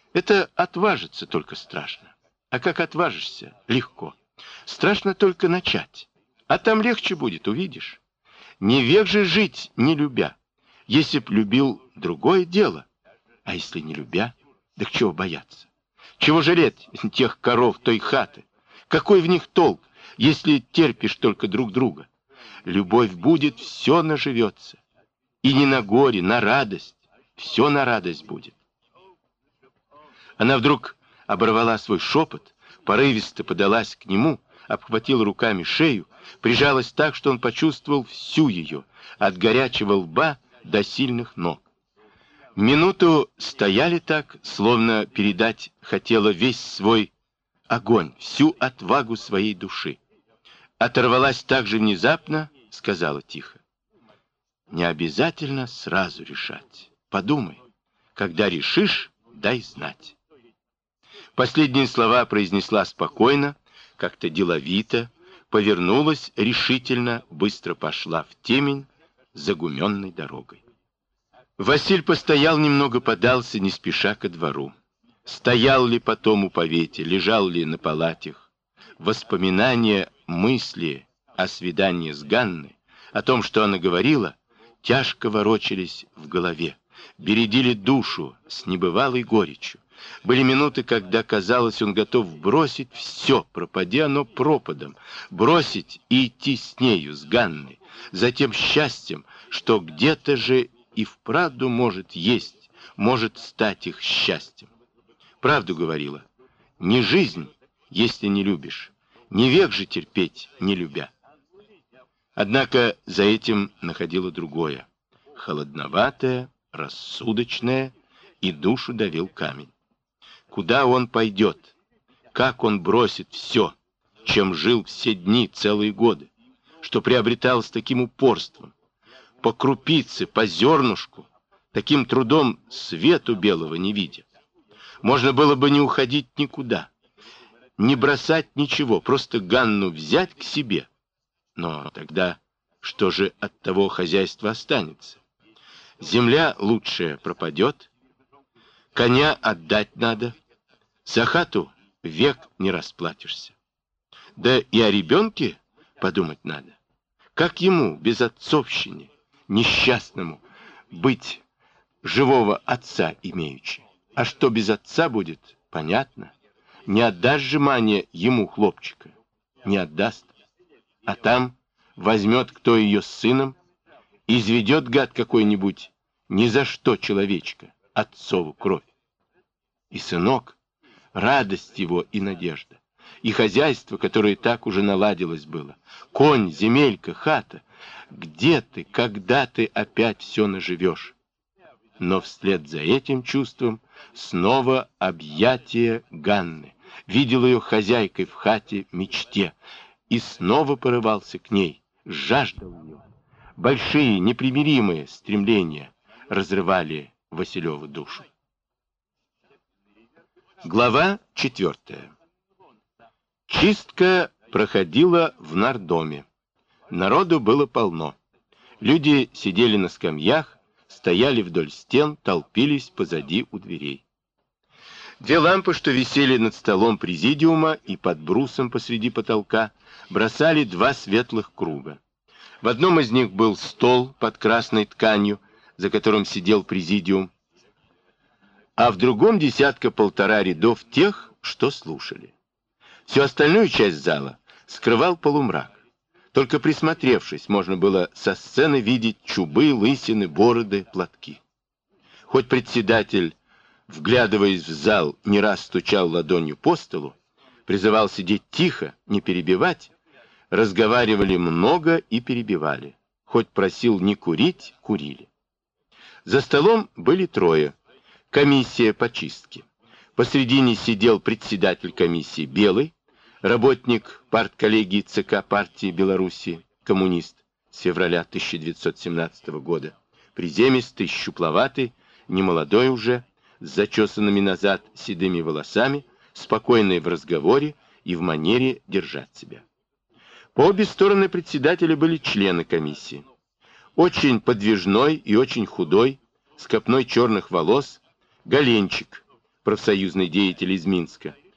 Это отважиться только страшно. А как отважишься? Легко. Страшно только начать. А там легче будет, увидишь. Не век же жить, не любя. Если б любил, другое дело. А если не любя, так чего бояться? Чего жалеть тех коров той хаты? Какой в них толк, если терпишь только друг друга? Любовь будет, все наживется. И не на горе, на радость. Все на радость будет. Она вдруг оборвала свой шепот, порывисто подалась к нему, обхватила руками шею, прижалась так, что он почувствовал всю ее, от горячего лба до сильных ног. Минуту стояли так, словно передать хотела весь свой огонь, всю отвагу своей души. Оторвалась так же внезапно, сказала тихо: «Не обязательно сразу решать. Подумай. Когда решишь, дай знать». Последние слова произнесла спокойно, как-то деловито, повернулась решительно, быстро пошла в темень загуменной дорогой. Василь постоял немного, подался не спеша ко двору. Стоял ли потом у повете, лежал ли на палатях. Воспоминания, мысли о свидании с Ганной, о том, что она говорила, тяжко ворочались в голове, бередили душу с небывалой горечью. Были минуты, когда, казалось, он готов бросить все, пропади оно пропадом, бросить и идти с нею, с Ганной, за тем счастьем, что где-то же и вправду может есть, может стать их счастьем. Правду говорила: не жизнь, если не любишь, не век же терпеть, не любя. Однако за этим находило другое, холодноватое, рассудочное, и душу давил камень. Куда он пойдет? Как он бросит все, чем жил все дни, целые годы, что приобретал с таким упорством, по крупице, по зернышку, таким трудом свету белого не видя? Можно было бы не уходить никуда, не бросать ничего, просто Ганну взять к себе. Но тогда что же от того хозяйства останется? Земля лучшая пропадет, коня отдать надо, за хату век не расплатишься. Да и о ребенке подумать надо. Как ему, без отцовщины, несчастному, быть, живого отца имеючи? А что без отца будет, понятно. Не отдаст же Маня ему хлопчика, не отдаст. А там возьмет кто ее с сыном, изведет гад какой-нибудь ни за что человечка, отцову кровь. И сынок, радость его и надежда, и хозяйство, которое так уже наладилось было, конь, земелька, хата. Где ты, когда ты опять все наживешь? Но вслед за этим чувством снова объятие Ганны. Видел ее хозяйкой в хате, мечте, и снова порывался к ней, жаждал ее. Большие, непримиримые стремления разрывали Василеву душу. Глава 4. Чистка проходила в нардоме. Народу было полно. Люди сидели на скамьях, стояли вдоль стен, толпились позади у дверей. Две лампы, что висели над столом президиума и под брусом посреди потолка, бросали два светлых круга. В одном из них был стол под красной тканью, за которым сидел президиум, а в другом десятка-полтора рядов тех, что слушали. Всю остальную часть зала скрывал полумрак. Только присмотревшись, можно было со сцены видеть чубы, лысины, бороды, платки. Хоть председатель, вглядываясь в зал, не раз стучал ладонью по столу, призывал сидеть тихо, не перебивать, разговаривали много и перебивали. Хоть просил не курить, курили. За столом были трое. Комиссия по чистке. Посредине сидел председатель комиссии белый, работник партколлегии ЦК партии Белоруссии, коммунист с февраля 1917 года, приземистый, щупловатый, немолодой уже, с зачесанными назад седыми волосами, спокойный в разговоре и в манере держать себя. По обе стороны председателя были члены комиссии. Очень подвижной и очень худой, с копной черных волос, Голенчик, профсоюзный деятель из Минска,